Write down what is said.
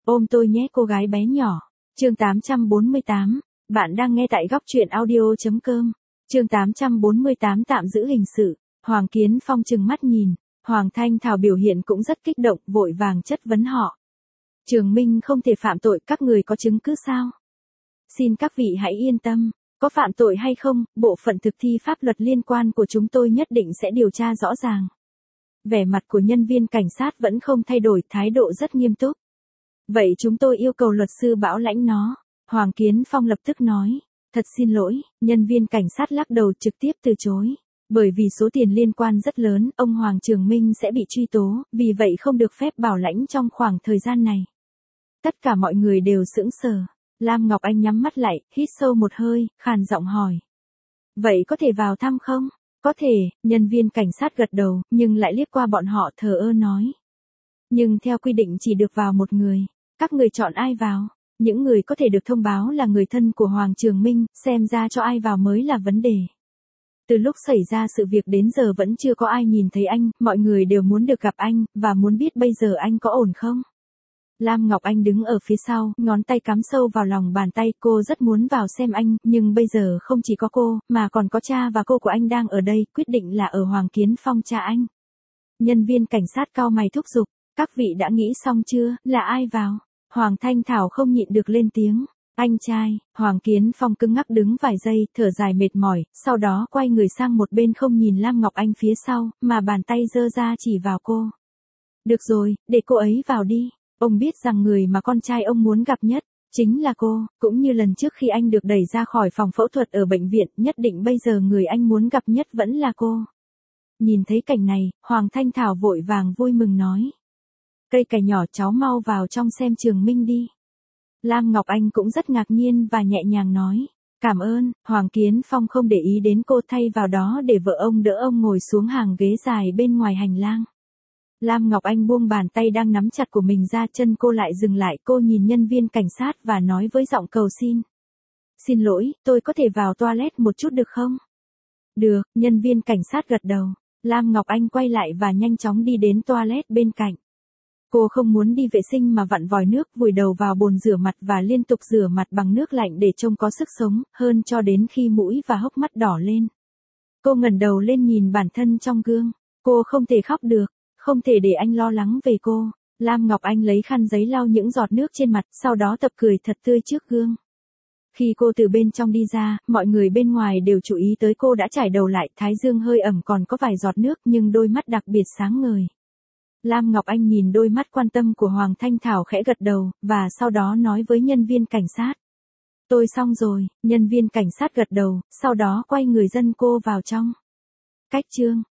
Ôm tôi nhé cô gái bé nhỏ. Chương 848. Bạn đang nghe tại góc truyện audio.com. Chương 848 tạm giữ hình sự. Hoàng Kiến Phong trừng mắt nhìn. Hoàng Thanh Thảo biểu hiện cũng rất kích động, vội vàng chất vấn họ. Trường Minh không thể phạm tội, các người có chứng cứ sao? Xin các vị hãy yên tâm. Có phạm tội hay không, bộ phận thực thi pháp luật liên quan của chúng tôi nhất định sẽ điều tra rõ ràng. Vẻ mặt của nhân viên cảnh sát vẫn không thay đổi, thái độ rất nghiêm túc. Vậy chúng tôi yêu cầu luật sư bảo lãnh nó. Hoàng Kiến Phong lập tức nói. Thật xin lỗi, nhân viên cảnh sát lắc đầu trực tiếp từ chối. Bởi vì số tiền liên quan rất lớn, ông Hoàng Trường Minh sẽ bị truy tố, vì vậy không được phép bảo lãnh trong khoảng thời gian này. Tất cả mọi người đều sững sờ. Lam Ngọc Anh nhắm mắt lại, hít sâu một hơi, khàn giọng hỏi. Vậy có thể vào thăm không? Có thể, nhân viên cảnh sát gật đầu, nhưng lại liếc qua bọn họ thờ ơ nói. Nhưng theo quy định chỉ được vào một người. Các người chọn ai vào? Những người có thể được thông báo là người thân của Hoàng Trường Minh, xem ra cho ai vào mới là vấn đề. Từ lúc xảy ra sự việc đến giờ vẫn chưa có ai nhìn thấy anh, mọi người đều muốn được gặp anh, và muốn biết bây giờ anh có ổn không? Lam Ngọc Anh đứng ở phía sau, ngón tay cắm sâu vào lòng bàn tay, cô rất muốn vào xem anh, nhưng bây giờ không chỉ có cô, mà còn có cha và cô của anh đang ở đây, quyết định là ở Hoàng Kiến Phong cha anh. Nhân viên cảnh sát cau mày thúc giục, các vị đã nghĩ xong chưa, là ai vào? Hoàng Thanh Thảo không nhịn được lên tiếng. Anh trai. Hoàng Kiến Phong cứng ngắc đứng vài giây, thở dài mệt mỏi, sau đó quay người sang một bên không nhìn Lam Ngọc Anh phía sau, mà bàn tay giơ ra chỉ vào cô. Được rồi, để cô ấy vào đi. Ông biết rằng người mà con trai ông muốn gặp nhất, chính là cô, cũng như lần trước khi anh được đẩy ra khỏi phòng phẫu thuật ở bệnh viện, nhất định bây giờ người anh muốn gặp nhất vẫn là cô. Nhìn thấy cảnh này, Hoàng Thanh Thảo vội vàng vui mừng nói. Cây cải nhỏ cháu mau vào trong xem Trường Minh đi. Lam Ngọc Anh cũng rất ngạc nhiên và nhẹ nhàng nói. Cảm ơn. Hoàng Kiến Phong không để ý đến cô, thay vào đó để vợ ông đỡ ông ngồi xuống hàng ghế dài bên ngoài hành lang. Lam Ngọc Anh buông bàn tay đang nắm chặt của mình ra, chân cô lại dừng lại, cô nhìn nhân viên cảnh sát và nói với giọng cầu xin. Xin lỗi, tôi có thể vào toilet một chút được không? Được, nhân viên cảnh sát gật đầu. Lam Ngọc Anh quay lại và nhanh chóng đi đến toilet bên cạnh. Cô không muốn đi vệ sinh mà vặn vòi nước, vùi đầu vào bồn rửa mặt và liên tục rửa mặt bằng nước lạnh để trông có sức sống, hơn cho đến khi mũi và hốc mắt đỏ lên. Cô ngẩng đầu lên nhìn bản thân trong gương. Cô không thể khóc được, không thể để anh lo lắng về cô. Lam Ngọc Anh lấy khăn giấy lau những giọt nước trên mặt, sau đó tập cười thật tươi trước gương. Khi cô từ bên trong đi ra, mọi người bên ngoài đều chú ý tới cô đã chải đầu lại, thái dương hơi ẩm còn có vài giọt nước nhưng đôi mắt đặc biệt sáng ngời. Lam Ngọc Anh nhìn đôi mắt quan tâm của Hoàng Thanh Thảo khẽ gật đầu, và sau đó nói với nhân viên cảnh sát. Tôi xong rồi, nhân viên cảnh sát gật đầu, sau đó quay người dẫn cô vào trong. Cách chương